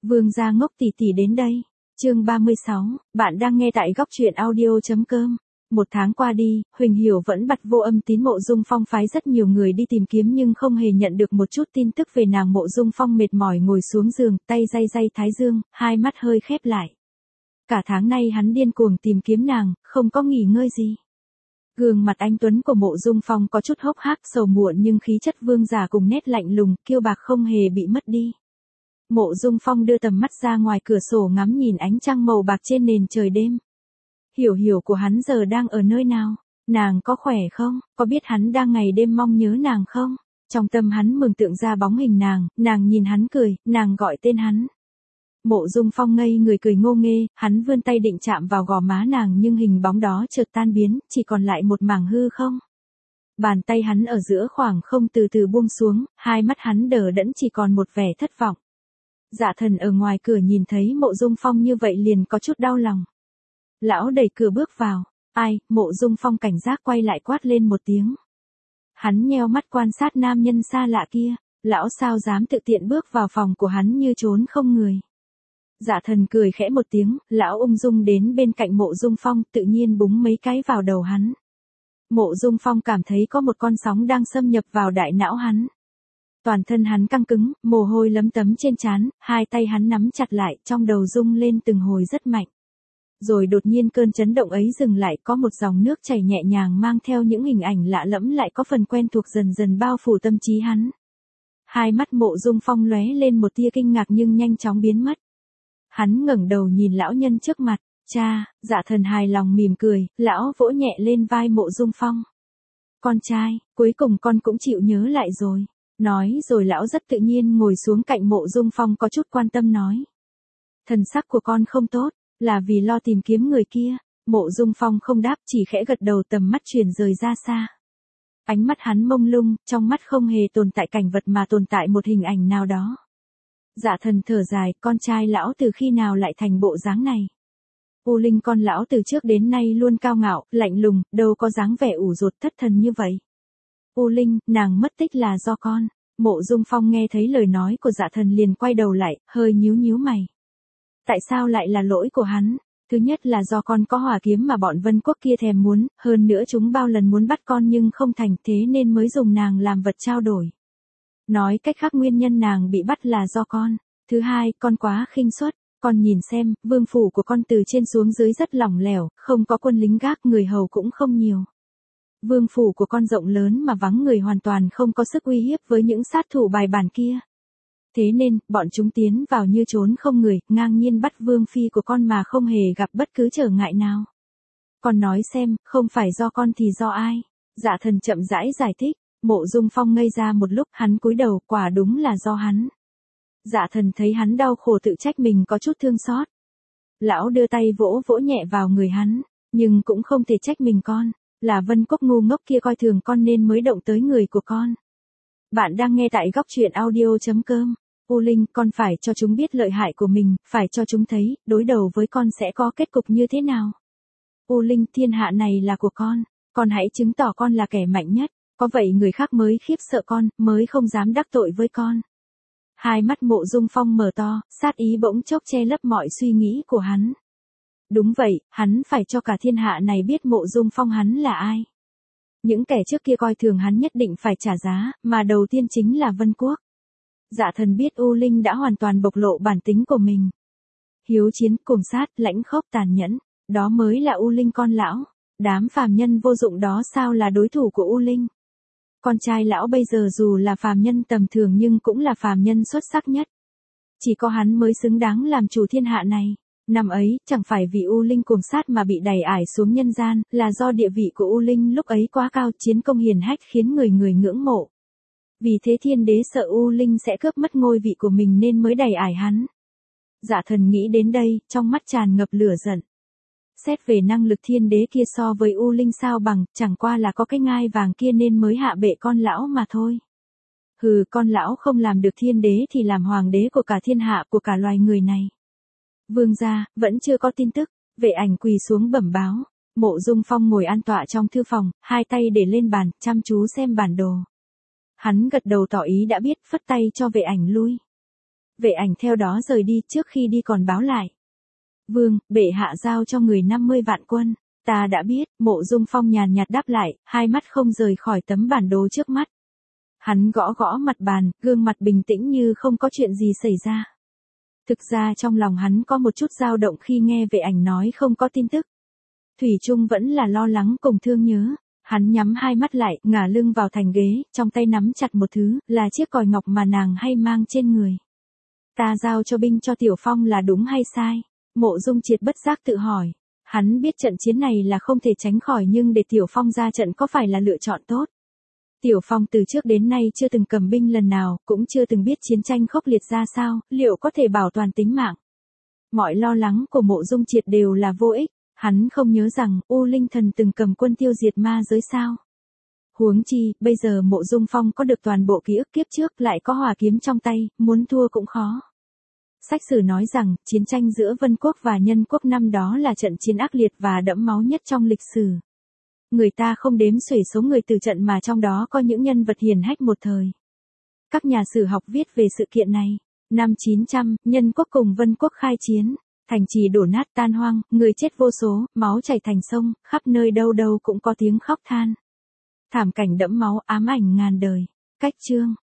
Vương gia ngốc tỷ tỷ đến đây. Chương 36, bạn đang nghe tại góc truyện audio.com. Một tháng qua đi, Huỳnh Hiểu vẫn bặt vô âm tín Mộ Dung Phong phái rất nhiều người đi tìm kiếm nhưng không hề nhận được một chút tin tức về nàng. Mộ Dung Phong mệt mỏi ngồi xuống giường, tay day day thái dương, hai mắt hơi khép lại. Cả tháng nay hắn điên cuồng tìm kiếm nàng, không có nghỉ ngơi gì. Gương mặt anh tuấn của Mộ Dung Phong có chút hốc hác sầu muộn nhưng khí chất vương giả cùng nét lạnh lùng, kiêu bạc không hề bị mất đi. Mộ Dung Phong đưa tầm mắt ra ngoài cửa sổ ngắm nhìn ánh trăng màu bạc trên nền trời đêm. Hiểu Hiểu của hắn giờ đang ở nơi nào? Nàng có khỏe không? Có biết hắn đang ngày đêm mong nhớ nàng không? Trong tâm hắn mường tượng ra bóng hình nàng nhìn hắn cười, nàng gọi tên hắn. Mộ Dung Phong ngây người cười ngô nghê, hắn vươn tay định chạm vào gò má nàng nhưng hình bóng đó chợt tan biến, chỉ còn lại một mảng hư không. Bàn tay hắn ở giữa khoảng không từ từ buông xuống, hai mắt hắn đờ đẫn chỉ còn một vẻ thất vọng. Dạ Thần ở ngoài cửa nhìn thấy Mộ Dung Phong như vậy liền có chút đau lòng. Lão đẩy cửa bước vào. Ai? Mộ Dung Phong cảnh giác quay lại quát lên một tiếng. Hắn nheo mắt quan sát nam nhân xa lạ kia. Lão sao dám tự tiện bước vào phòng của hắn như trốn không người. Dạ Thần cười khẽ một tiếng, lão ung dung đến bên cạnh Mộ Dung Phong tự nhiên búng mấy cái vào đầu hắn. Mộ Dung Phong cảm thấy có một con sóng đang xâm nhập vào đại não hắn. Toàn thân hắn căng cứng, mồ hôi lấm tấm trên trán, hai tay hắn nắm chặt lại, trong đầu rung lên từng hồi rất mạnh. Rồi đột nhiên cơn chấn động ấy dừng lại, có một dòng nước chảy nhẹ nhàng mang theo những hình ảnh lạ lẫm lại có phần quen thuộc dần dần bao phủ tâm trí hắn. Hai mắt Mộ Dung Phong lóe lên một tia kinh ngạc nhưng nhanh chóng biến mất. Hắn ngẩng đầu nhìn lão nhân trước mặt, cha. Dạ Thần hài lòng mỉm cười, lão vỗ nhẹ lên vai Mộ Dung Phong. Con trai, cuối cùng con cũng chịu nhớ lại rồi. Nói rồi lão rất tự nhiên ngồi xuống cạnh Mộ Dung Phong có chút quan tâm nói. Thần sắc của con không tốt, là vì lo tìm kiếm người kia. Mộ Dung Phong không đáp, chỉ khẽ gật đầu, tầm mắt chuyển rời ra xa. Ánh mắt hắn mông lung, trong mắt không hề tồn tại cảnh vật mà tồn tại một hình ảnh nào đó. Dạ Thần thở dài, con trai lão từ khi nào lại thành bộ dáng này? U Linh con lão từ trước đến nay luôn cao ngạo, lạnh lùng, đâu có dáng vẻ ủ rột thất thần như vậy. U Linh, nàng mất tích là do con. Mộ Dung Phong nghe thấy lời nói của Dạ Thần liền quay đầu lại, hơi nhíu nhíu mày. Tại sao lại là lỗi của hắn? Thứ nhất là do con có hỏa kiếm mà bọn Vân Quốc kia thèm muốn, hơn nữa chúng bao lần muốn bắt con nhưng không thành, thế nên mới dùng nàng làm vật trao đổi. Nói cách khác nguyên nhân nàng bị bắt là do con. Thứ hai, con quá khinh suất. Con nhìn xem, vương phủ của con từ trên xuống dưới rất lỏng lẻo, không có quân lính gác, người hầu cũng không nhiều. Vương phủ của con rộng lớn mà vắng người, hoàn toàn không có sức uy hiếp với những sát thủ bài bản kia. Thế nên, bọn chúng tiến vào như trốn không người, ngang nhiên bắt vương phi của con mà không hề gặp bất cứ trở ngại nào. Con nói xem, không phải do con thì do ai? Dạ Thần chậm rãi giải thích. Mộ Dung Phong ngây ra một lúc, hắn cúi đầu, quả đúng là do hắn. Dạ Thần thấy hắn đau khổ tự trách mình có chút thương xót. Lão đưa tay vỗ vỗ nhẹ vào người hắn, nhưng cũng không thể trách mình con. Là Vân Quốc ngu ngốc kia coi thường con nên mới động tới người của con. Bạn đang nghe tại góc truyện audio.com. U Linh, con phải cho chúng biết lợi hại của mình, phải cho chúng thấy, đối đầu với con sẽ có kết cục như thế nào. U Linh, thiên hạ này là của con hãy chứng tỏ con là kẻ mạnh nhất, có vậy người khác mới khiếp sợ con, mới không dám đắc tội với con. Hai mắt Mộ Dung Phong mở to, sát ý bỗng chốc che lấp mọi suy nghĩ của hắn. Đúng vậy, hắn phải cho cả thiên hạ này biết Mộ Dung Phong hắn là ai. Những kẻ trước kia coi thường hắn nhất định phải trả giá, mà đầu tiên chính là Vân Quốc. Dạ Thần biết U Linh đã hoàn toàn bộc lộ bản tính của mình. Hiếu chiến, cuồng sát, lãnh khốc tàn nhẫn, đó mới là U Linh con lão. Đám phàm nhân vô dụng đó sao là đối thủ của U Linh. Con trai lão bây giờ dù là phàm nhân tầm thường nhưng cũng là phàm nhân xuất sắc nhất. Chỉ có hắn mới xứng đáng làm chủ thiên hạ này. Năm ấy, chẳng phải vì U Linh cuồng sát mà bị đày ải xuống nhân gian, là do địa vị của U Linh lúc ấy quá cao, chiến công hiển hách khiến người người ngưỡng mộ. Vì thế thiên đế sợ U Linh sẽ cướp mất ngôi vị của mình nên mới đày ải hắn. Dạ Thần nghĩ đến đây, trong mắt tràn ngập lửa giận. Xét về năng lực thiên đế kia so với U Linh sao bằng, chẳng qua là có cái ngai vàng kia nên mới hạ bệ con lão mà thôi. Hừ, con lão không làm được thiên đế thì làm hoàng đế của cả thiên hạ, của cả loài người này. Vương gia, vẫn chưa có tin tức. Vệ Ảnh quỳ xuống bẩm báo. Mộ Dung Phong ngồi an tọa trong thư phòng, hai tay để lên bàn, chăm chú xem bản đồ. Hắn gật đầu tỏ ý đã biết, phất tay cho Vệ Ảnh lui. Vệ ảnh theo đó rời đi, trước khi đi còn báo lại. Vương, bệ hạ giao cho người 50 vạn quân. Ta đã biết, Mộ Dung Phong nhàn nhạt đáp lại, hai mắt không rời khỏi tấm bản đồ trước mắt. Hắn gõ gõ mặt bàn, gương mặt bình tĩnh như không có chuyện gì xảy ra. Thực ra trong lòng hắn có một chút dao động khi nghe vệ ảnh nói không có tin tức. Thủy chung vẫn là lo lắng cùng thương nhớ. Hắn nhắm hai mắt lại, ngả lưng vào thành ghế, trong tay nắm chặt một thứ, là chiếc còi ngọc mà nàng hay mang trên người. Ta giao cho binh cho Tiểu Phong là đúng hay sai? Mộ Dung Triệt bất giác tự hỏi. Hắn biết trận chiến này là không thể tránh khỏi nhưng để Tiểu Phong ra trận có phải là lựa chọn tốt? Tiểu Phong từ trước đến nay chưa từng cầm binh lần nào, cũng chưa từng biết chiến tranh khốc liệt ra sao, liệu có thể bảo toàn tính mạng? Mọi lo lắng của Mộ Dung Triệt đều là vô ích, hắn không nhớ rằng U Linh Thần từng cầm quân tiêu diệt ma giới sao. Huống chi, bây giờ Mộ Dung Phong có được toàn bộ ký ức kiếp trước lại có hỏa kiếm trong tay, muốn thua cũng khó. Sách sử nói rằng, chiến tranh giữa Vân Quốc và Nhân Quốc năm đó là trận chiến ác liệt và đẫm máu nhất trong lịch sử. Người ta không đếm xuể số người từ trận mà trong đó có những nhân vật hiển hách một thời. Các nhà sử học viết về sự kiện này. Năm 900, Nhân Quốc cùng Vân Quốc khai chiến. Thành trì đổ nát tan hoang, người chết vô số, máu chảy thành sông, khắp nơi đâu đâu cũng có tiếng khóc than. Thảm cảnh đẫm máu ám ảnh ngàn đời. Cách chương.